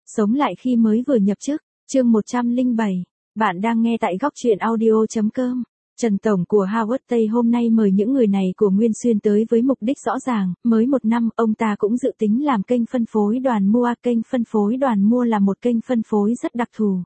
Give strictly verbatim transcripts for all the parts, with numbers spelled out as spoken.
Sống lại khi mới vừa nhập chức, chương một trăm lẻ bảy. Bạn đang nghe tại góc truyện audio chấm com. Trần Tổng của Howard Tây hôm nay mời những người này của Nguyên Xuyên tới với mục đích rõ ràng, mới một năm, ông ta cũng dự tính làm kênh phân phối đoàn mua. Kênh phân phối đoàn mua là một kênh phân phối rất đặc thù.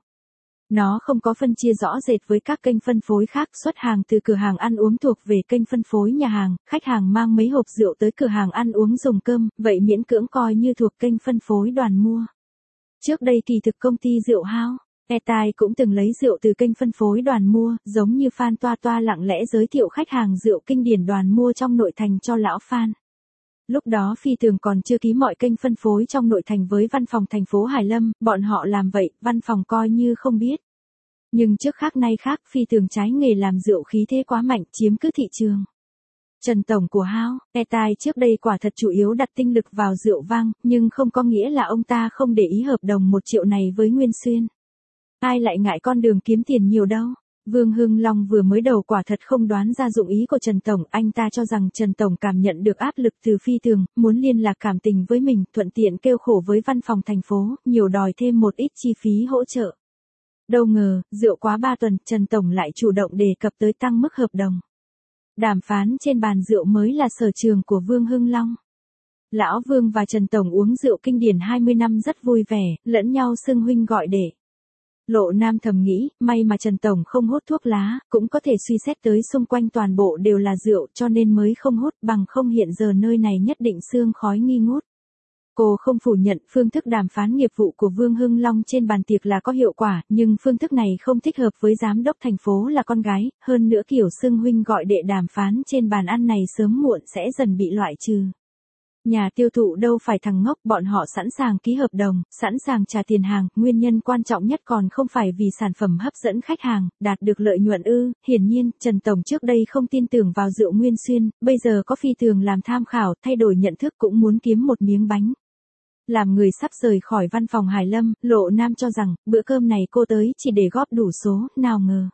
Nó không có phân chia rõ rệt với các kênh phân phối khác, xuất hàng từ cửa hàng ăn uống thuộc về kênh phân phối nhà hàng, khách hàng mang mấy hộp rượu tới cửa hàng ăn uống dùng cơm, vậy miễn cưỡng coi như thuộc kênh phân phối đoàn mua. Trước đây kỳ thực công ty rượu House Airtime cũng từng lấy rượu từ kênh phân phối đoàn mua, giống như Phan Toa Toa lặng lẽ giới thiệu khách hàng rượu kinh điển đoàn mua trong nội thành cho lão Phan. Lúc đó Phi Tường còn chưa ký mọi kênh phân phối trong nội thành với văn phòng thành phố Hải Lâm, bọn họ làm vậy, văn phòng coi như không biết. Nhưng trước khác nay khác, Phi Tường trái nghề làm rượu khí thế quá mạnh, chiếm cứ thị trường. Trần Tổng của House Airtime trước đây quả thật chủ yếu đặt tinh lực vào rượu vang, nhưng không có nghĩa là ông ta không để ý hợp đồng một triệu này với Nguyên Xuyên. Ai lại ngại con đường kiếm tiền nhiều đâu. Vương Hưng Long vừa mới đầu quả thật không đoán ra dụng ý của Trần Tổng, anh ta cho rằng Trần Tổng cảm nhận được áp lực từ Phi Tường, muốn liên lạc cảm tình với mình, thuận tiện kêu khổ với văn phòng thành phố, nhiều đòi thêm một ít chi phí hỗ trợ. Đâu ngờ, rượu quá ba tuần, Trần Tổng lại chủ động đề cập tới tăng mức hợp đồng. Đàm phán trên bàn rượu mới là sở trường của Vương Hưng Long. Lão Vương và Trần Tổng uống rượu kinh điển hai mươi năm rất vui vẻ, lẫn nhau xưng huynh gọi đệ. Lộ Nam thầm nghĩ, may mà Trần Tổng không hút thuốc lá, cũng có thể suy xét tới xung quanh toàn bộ đều là rượu cho nên mới không hút, bằng không hiện giờ nơi này nhất định sương khói nghi ngút. Cô không phủ nhận phương thức đàm phán nghiệp vụ của Vương Hưng Long trên bàn tiệc là có hiệu quả, nhưng phương thức này không thích hợp với giám đốc thành phố là con gái, hơn nữa kiểu xưng huynh gọi đệ đàm phán trên bàn ăn này sớm muộn sẽ dần bị loại trừ. Nhà tiêu thụ đâu phải thằng ngốc, bọn họ sẵn sàng ký hợp đồng, sẵn sàng trả tiền hàng, nguyên nhân quan trọng nhất còn không phải vì sản phẩm hấp dẫn khách hàng, đạt được lợi nhuận ư. Hiển nhiên, Trần Tổng trước đây không tin tưởng vào rượu Nguyên Xuyên, bây giờ có Phi Tường làm tham khảo, thay đổi nhận thức cũng muốn kiếm một miếng bánh. Làm người sắp rời khỏi văn phòng Hải Lâm, Lộ Nam cho rằng, bữa cơm này cô tới chỉ để góp đủ số, nào ngờ.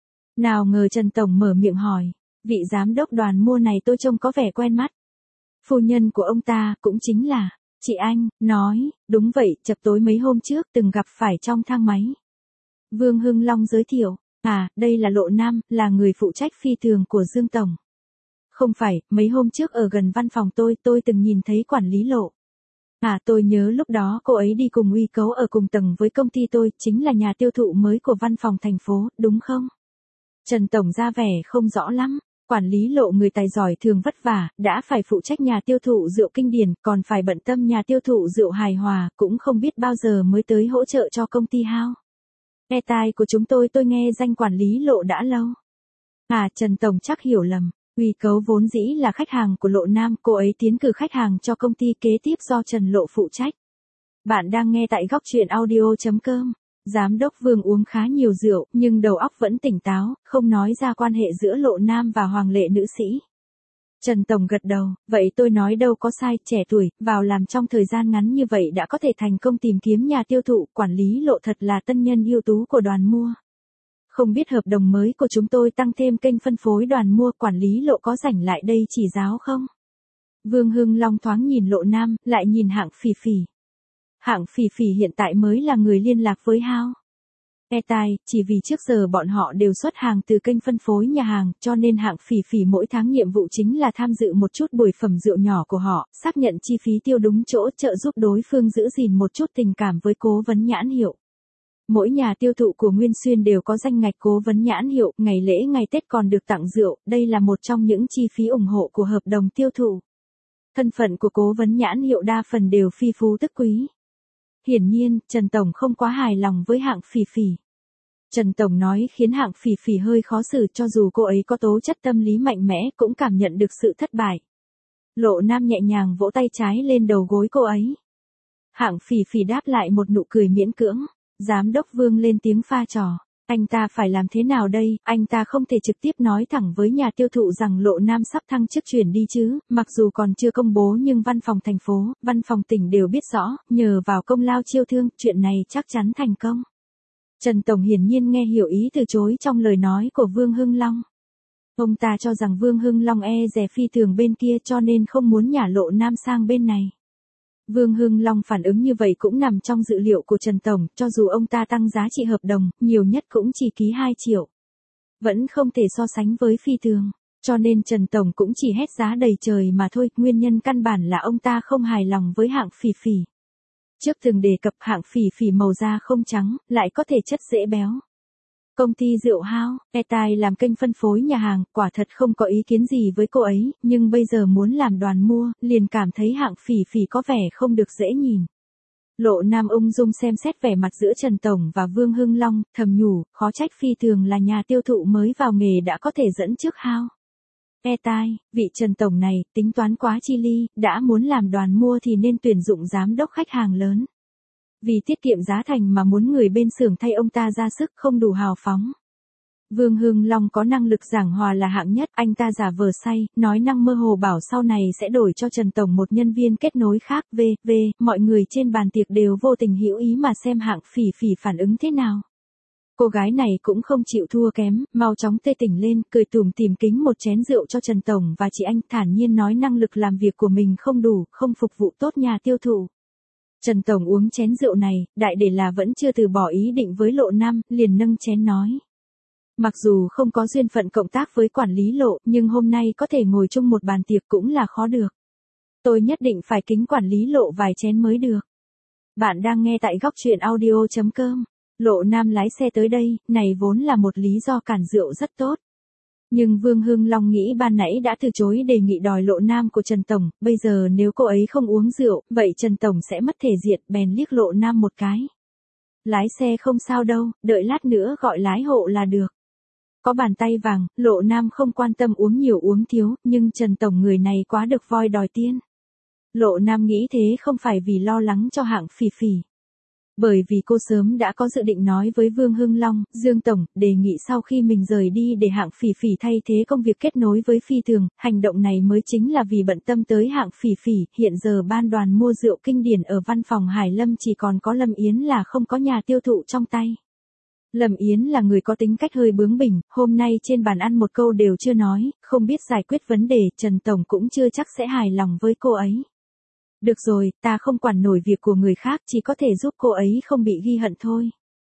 Nào ngờ Trần Tổng mở miệng hỏi, vị giám đốc đoàn mua này tôi trông có vẻ quen mắt. Phu nhân của ông ta, cũng chính là, chị Anh, nói, đúng vậy, chập tối mấy hôm trước từng gặp phải trong thang máy. Vương Hưng Long giới thiệu, à, đây là Lộ Nam, là người phụ trách Phi Tường của Dương Tổng. Không phải, mấy hôm trước ở gần văn phòng tôi, tôi từng nhìn thấy quản lý Lộ. À, tôi nhớ lúc đó cô ấy đi cùng Uy Cấu ở cùng tầng với công ty tôi, chính là nhà tiêu thụ mới của văn phòng thành phố, đúng không? Trần Tổng ra vẻ không rõ lắm. Quản lý Lộ người tài giỏi thường vất vả, đã phải phụ trách nhà tiêu thụ rượu kinh điển, còn phải bận tâm nhà tiêu thụ rượu hài hòa, cũng không biết bao giờ mới tới hỗ trợ cho công ty House Airtime của chúng tôi. Tôi nghe danh quản lý Lộ đã lâu. À, Trần Tổng chắc hiểu lầm. Uy Cấu vốn dĩ là khách hàng của Lộ Nam, cô ấy tiến cử khách hàng cho công ty kế tiếp do Trần Lộ phụ trách. Bạn đang nghe tại góc truyện audio chấm com. Giám đốc Vương uống khá nhiều rượu, nhưng đầu óc vẫn tỉnh táo, không nói ra quan hệ giữa Lộ Nam và Hoàng Lệ nữ sĩ. Trần Tổng gật đầu, vậy tôi nói đâu có sai, trẻ tuổi, vào làm trong thời gian ngắn như vậy đã có thể thành công tìm kiếm nhà tiêu thụ, quản lý Lộ thật là tân nhân ưu tú của đoàn mua. Không biết hợp đồng mới của chúng tôi tăng thêm kênh phân phối đoàn mua, quản lý Lộ có rảnh lại đây chỉ giáo không? Vương Hưng Long thoáng nhìn Lộ Nam, lại nhìn Hạng Phỉ Phỉ. Hạng Phỉ Phỉ hiện tại mới là người liên lạc với House Airtime, chỉ vì trước giờ bọn họ đều xuất hàng từ kênh phân phối nhà hàng, cho nên Hạng Phỉ Phỉ mỗi tháng nhiệm vụ chính là tham dự một chút buổi phẩm rượu nhỏ của họ, xác nhận chi phí tiêu đúng chỗ, trợ giúp đối phương giữ gìn một chút tình cảm với cố vấn nhãn hiệu. Mỗi nhà tiêu thụ của Nguyên Xuyên đều có danh ngạch cố vấn nhãn hiệu, ngày lễ ngày Tết còn được tặng rượu, đây là một trong những chi phí ủng hộ của hợp đồng tiêu thụ. Thân phận của cố vấn nhãn hiệu đa phần đều phi phú tức quý. Hiển nhiên, Trần Tổng không quá hài lòng với Hạng Phỉ Phỉ. Trần Tổng nói khiến Hạng Phỉ Phỉ hơi khó xử, cho dù cô ấy có tố chất tâm lý mạnh mẽ cũng cảm nhận được sự thất bại. Lộ Nam nhẹ nhàng vỗ tay trái lên đầu gối cô ấy. Hạng Phỉ Phỉ đáp lại một nụ cười miễn cưỡng. Giám đốc Vương lên tiếng pha trò. Anh ta phải làm thế nào đây, anh ta không thể trực tiếp nói thẳng với nhà tiêu thụ rằng Lộ Nam sắp thăng chức chuyển đi chứ, mặc dù còn chưa công bố nhưng văn phòng thành phố, văn phòng tỉnh đều biết rõ, nhờ vào công lao chiêu thương, chuyện này chắc chắn thành công. Trần Tổng hiển nhiên nghe hiểu ý từ chối trong lời nói của Vương Hưng Long. Ông ta cho rằng Vương Hưng Long e dè Phi Tường bên kia cho nên không muốn nhả Lộ Nam sang bên này. Vương Hưng Long phản ứng như vậy cũng nằm trong dự liệu của Trần Tổng, cho dù ông ta tăng giá trị hợp đồng, nhiều nhất cũng chỉ ký hai triệu. Vẫn không thể so sánh với Phi Tường, cho nên Trần Tổng cũng chỉ hét giá đầy trời mà thôi, nguyên nhân căn bản là ông ta không hài lòng với hạng Phỉ Phỉ. Trước từng đề cập hạng Phỉ Phỉ màu da không trắng, lại có thể chất dễ béo. Công ty rượu House Airtime làm kênh phân phối nhà hàng, quả thật không có ý kiến gì với cô ấy, nhưng bây giờ muốn làm đoàn mua, liền cảm thấy hạng Phỉ Phỉ có vẻ không được dễ nhìn. Lộ Nam ung dung xem xét vẻ mặt giữa Trần Tổng và Vương Hưng Long, thầm nhủ, khó trách Phi Tường là nhà tiêu thụ mới vào nghề đã có thể dẫn trước House Airtime, vị Trần Tổng này, tính toán quá chi ly, đã muốn làm đoàn mua thì nên tuyển dụng giám đốc khách hàng lớn. Vì tiết kiệm giá thành mà muốn người bên xưởng thay ông ta ra sức không đủ hào phóng. Vương Hưng Long có năng lực giảng hòa là hạng nhất, anh ta giả vờ say, nói năng mơ hồ bảo sau này sẽ đổi cho Trần Tổng một nhân viên kết nối khác, v, v, mọi người trên bàn tiệc đều vô tình hữu ý mà xem hạng Phỉ Phỉ phản ứng thế nào. Cô gái này cũng không chịu thua kém, mau chóng tê tỉnh lên, cười tủm tỉm kính một chén rượu cho Trần Tổng và chị anh, thản nhiên nói năng lực làm việc của mình không đủ, không phục vụ tốt nhà tiêu thụ. Trần Tổng uống chén rượu này, đại để là vẫn chưa từ bỏ ý định với Lộ Nam, liền nâng chén nói. Mặc dù không có duyên phận cộng tác với quản lý Lộ, nhưng hôm nay có thể ngồi chung một bàn tiệc cũng là khó được. Tôi nhất định phải kính quản lý Lộ vài chén mới được. Bạn đang nghe tại góc truyện audio chấm com. Lộ Nam lái xe tới đây, này vốn là một lý do cản rượu rất tốt. Nhưng Vương Hưng Long nghĩ ban nãy đã từ chối đề nghị đòi Lộ Nam của Trần Tổng, bây giờ nếu cô ấy không uống rượu, vậy Trần Tổng sẽ mất thể diện, bèn liếc Lộ Nam một cái. Lái xe không sao đâu, đợi lát nữa gọi lái hộ là được. Có bàn tay vàng, Lộ Nam không quan tâm uống nhiều uống thiếu, nhưng Trần Tổng người này quá được voi đòi tiên. Lộ Nam nghĩ thế không phải vì lo lắng cho hạng Phỉ Phỉ. Bởi vì cô sớm đã có dự định nói với Vương Hưng Long, Dương Tổng, đề nghị sau khi mình rời đi để hạng Phỉ Phỉ thay thế công việc kết nối với Phi Tường, hành động này mới chính là vì bận tâm tới hạng Phỉ Phỉ, hiện giờ ban đoàn mua rượu kinh điển ở văn phòng Hải Lâm chỉ còn có Lâm Yến là không có nhà tiêu thụ trong tay. Lâm Yến là người có tính cách hơi bướng bỉnh, hôm nay trên bàn ăn một câu đều chưa nói, không biết giải quyết vấn đề, Trần Tổng cũng chưa chắc sẽ hài lòng với cô ấy. Được rồi, ta không quản nổi việc của người khác, chỉ có thể giúp cô ấy không bị ghi hận thôi.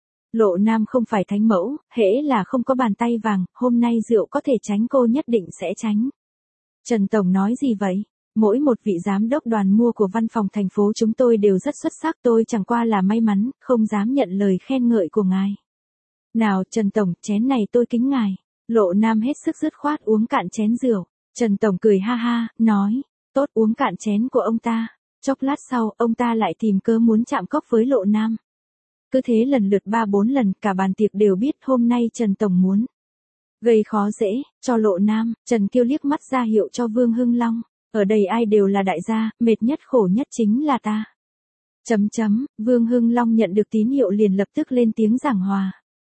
Lộ Nam không phải thánh mẫu, hễ là không có bàn tay vàng, hôm nay rượu có thể tránh cô nhất định sẽ tránh. Trần Tổng nói gì vậy? Mỗi một vị giám đốc đoàn mua của văn phòng thành phố chúng tôi đều rất xuất sắc, tôi chẳng qua là may mắn, không dám nhận lời khen ngợi của ngài. Nào Trần Tổng, chén này tôi kính ngài. Lộ Nam hết sức dứt khoát uống cạn chén rượu. Trần Tổng cười ha ha, nói, tốt, uống cạn chén của ông ta. Chốc lát sau, ông ta lại tìm cớ muốn chạm cốc với Lộ Nam. Cứ thế lần lượt ba bốn lần, cả bàn tiệc đều biết hôm nay Trần Tổng muốn gây khó dễ cho Lộ Nam. Trần Kiêu liếc mắt ra hiệu cho Vương Hưng Long. Ở đây ai đều là đại gia, mệt nhất khổ nhất chính là ta. Chấm chấm, Vương Hưng Long nhận được tín hiệu liền lập tức lên tiếng giảng hòa.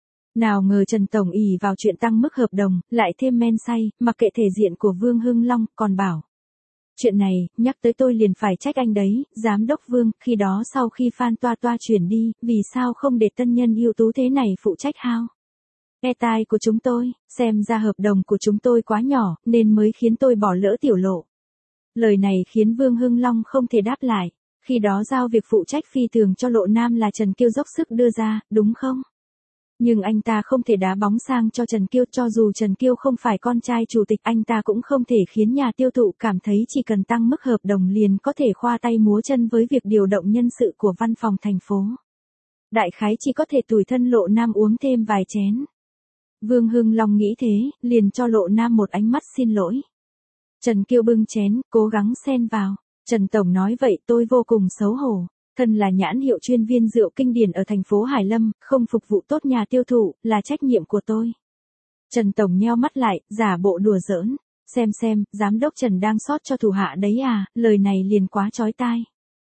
Nào ngờ Trần Tổng ỷ vào chuyện tăng mức hợp đồng, lại thêm men say, mặc kệ thể diện của Vương Hưng Long, còn bảo. Chuyện này, nhắc tới tôi liền phải trách anh đấy, giám đốc Vương, khi đó sau khi Phan Toa Toa chuyển đi, vì sao không để tân nhân ưu tú thế này phụ trách House Airtime của chúng tôi, xem ra hợp đồng của chúng tôi quá nhỏ, nên mới khiến tôi bỏ lỡ tiểu Lộ. Lời này khiến Vương Hưng Long không thể đáp lại, khi đó giao việc phụ trách Phi Tường cho Lộ Nam là Trần Kiêu dốc sức đưa ra, đúng không? Nhưng anh ta không thể đá bóng sang cho Trần Kiêu, cho dù Trần Kiêu không phải con trai chủ tịch, anh ta cũng không thể khiến nhà tiêu thụ cảm thấy chỉ cần tăng mức hợp đồng liền có thể khoa tay múa chân với việc điều động nhân sự của văn phòng thành phố. Đại khái chỉ có thể tủi thân Lộ Nam uống thêm vài chén. Vương Hưng Long nghĩ thế, liền cho Lộ Nam một ánh mắt xin lỗi. Trần Kiêu bưng chén, cố gắng xen vào. Trần Tổng nói vậy tôi vô cùng xấu hổ. Thân là nhãn hiệu chuyên viên rượu kinh điển ở thành phố Hải Lâm, không phục vụ tốt nhà tiêu thụ, là trách nhiệm của tôi. Trần Tổng nheo mắt lại, giả bộ đùa giỡn. Xem xem, giám đốc Trần đang sót cho thủ hạ đấy à, lời này liền quá chói tai.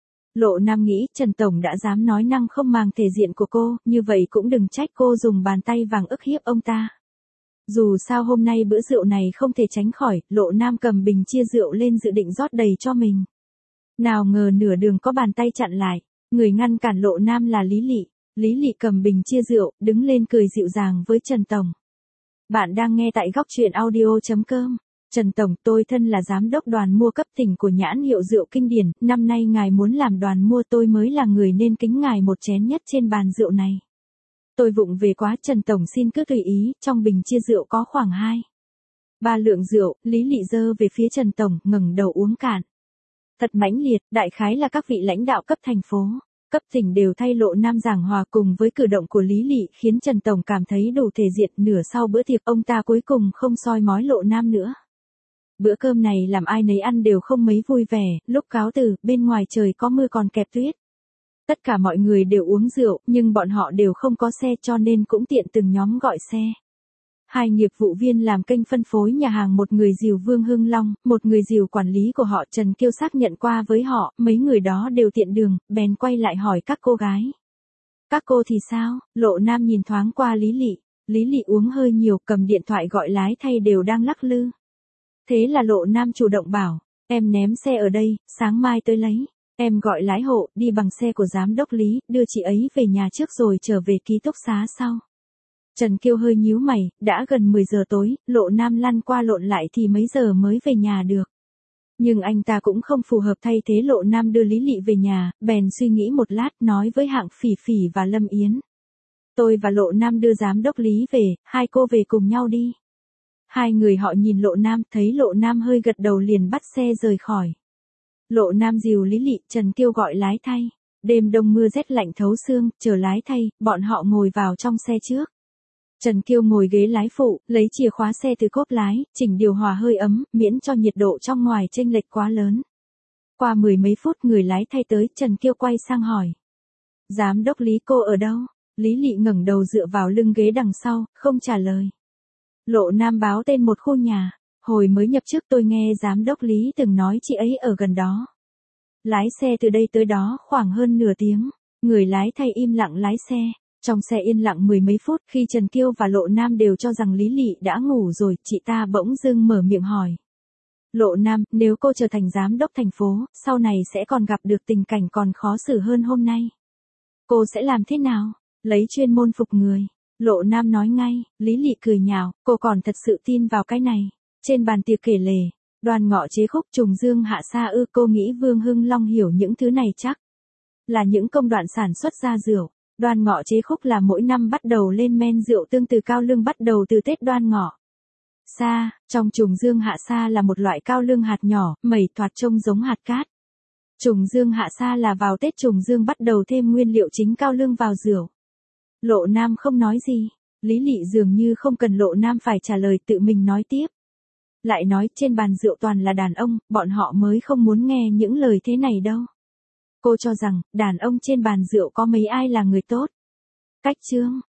Lộ Nam nghĩ, Trần Tổng đã dám nói năng không màng thể diện của cô, như vậy cũng đừng trách cô dùng bàn tay vàng ức hiếp ông ta. Dù sao hôm nay bữa rượu này không thể tránh khỏi, Lộ Nam cầm bình chia rượu lên dự định rót đầy cho mình. Nào ngờ nửa đường có bàn tay chặn lại, người ngăn cản Lộ Nam là Lý Lị. Lý Lị cầm bình chia rượu, đứng lên cười dịu dàng với Trần Tổng. Bạn đang nghe tại góc truyện audio chấm com. Trần Tổng, tôi thân là giám đốc đoàn mua cấp tỉnh của nhãn hiệu rượu Kinh Điển, năm nay ngài muốn làm đoàn mua tôi mới là người nên kính ngài một chén nhất trên bàn rượu này. Tôi vụng về quá, Trần Tổng xin cứ tùy ý, trong bình chia rượu có khoảng hai ba lượng rượu, Lý Lị giơ về phía Trần Tổng, ngẩng đầu uống cạn. Thật mãnh liệt, đại khái là các vị lãnh đạo cấp thành phố, cấp tỉnh đều thay Lộ Nam giảng hòa, cùng với cử động của Lý Lị khiến Trần Tổng cảm thấy đủ thể diện. Nửa sau bữa tiệc ông ta cuối cùng không soi mói Lộ Nam nữa. Bữa cơm này làm ai nấy ăn đều không mấy vui vẻ, lúc cáo từ, bên ngoài trời có mưa còn kẹp tuyết. Tất cả mọi người đều uống rượu, nhưng bọn họ đều không có xe cho nên cũng tiện từng nhóm gọi xe. Hai nghiệp vụ viên làm kênh phân phối nhà hàng, một người dìu Vương Hưng Long, một người dìu quản lý của họ Trần Kiêu xác nhận qua với họ, mấy người đó đều tiện đường, bèn quay lại hỏi các cô gái. Các cô thì sao? Lộ Nam nhìn thoáng qua Lý Lị, Lý Lị uống hơi nhiều, cầm điện thoại gọi lái thay đều đang lắc lư. Thế là Lộ Nam chủ động bảo, em ném xe ở đây, sáng mai tới lấy. Em gọi lái hộ, đi bằng xe của giám đốc Lý, đưa chị ấy về nhà trước rồi trở về ký túc xá sau. Trần Kiêu hơi nhíu mày, đã gần mười giờ tối, Lộ Nam lăn qua lộn lại thì mấy giờ mới về nhà được. Nhưng anh ta cũng không phù hợp thay thế Lộ Nam đưa Lý Lị về nhà, bèn suy nghĩ một lát nói với Hạng Phỉ Phỉ và Lâm Yến. Tôi và Lộ Nam đưa giám đốc Lý về, hai cô về cùng nhau đi. Hai người họ nhìn Lộ Nam, thấy Lộ Nam hơi gật đầu liền bắt xe rời khỏi. Lộ Nam dìu Lý Lị, Trần Kiêu gọi lái thay. Đêm đông mưa rét lạnh thấu xương, chờ lái thay, bọn họ ngồi vào trong xe trước. Trần Kiêu ngồi ghế lái phụ, lấy chìa khóa xe từ cốp lái, chỉnh điều hòa hơi ấm, miễn cho nhiệt độ trong ngoài chênh lệch quá lớn. Qua mười mấy phút người lái thay tới, Trần Kiêu quay sang hỏi. Giám đốc Lý cô ở đâu? Lý Lị ngẩng đầu dựa vào lưng ghế đằng sau, không trả lời. Lộ Nam báo tên một khu nhà. Hồi mới nhập chức tôi nghe giám đốc Lý từng nói chị ấy ở gần đó. Lái xe từ đây tới đó khoảng hơn nửa tiếng. Người lái thay im lặng lái xe. Trong xe yên lặng mười mấy phút, khi Trần Kiêu và Lộ Nam đều cho rằng Lý Lị đã ngủ rồi, chị ta bỗng dưng mở miệng hỏi. Lộ Nam, nếu cô trở thành giám đốc thành phố, sau này sẽ còn gặp được tình cảnh còn khó xử hơn hôm nay. Cô sẽ làm thế nào? Lấy chuyên môn phục người. Lộ Nam nói ngay. Lý Lị cười nhạo, cô còn thật sự tin vào cái này. Trên bàn tiệc kể lể, Đoàn Ngọ chế khúc, trùng dương hạ sa ư? Cô nghĩ Vương Hưng Long hiểu những thứ này chắc là những công đoạn sản xuất ra rượu. Đoan Ngọ chế khúc là mỗi năm bắt đầu lên men rượu tương từ cao lương bắt đầu từ Tết Đoan Ngọ. Sa, trong trùng dương hạ sa là một loại cao lương hạt nhỏ, mẩy thoạt trông giống hạt cát. Trùng dương hạ sa là vào Tết trùng dương bắt đầu thêm nguyên liệu chính cao lương vào rượu. Lộ Nam không nói gì, Lý Lị dường như không cần Lộ Nam phải trả lời, tự mình nói tiếp. Lại nói trên bàn rượu toàn là đàn ông, bọn họ mới không muốn nghe những lời thế này đâu. Cô cho rằng, đàn ông trên bàn rượu có mấy ai là người tốt. Cách chương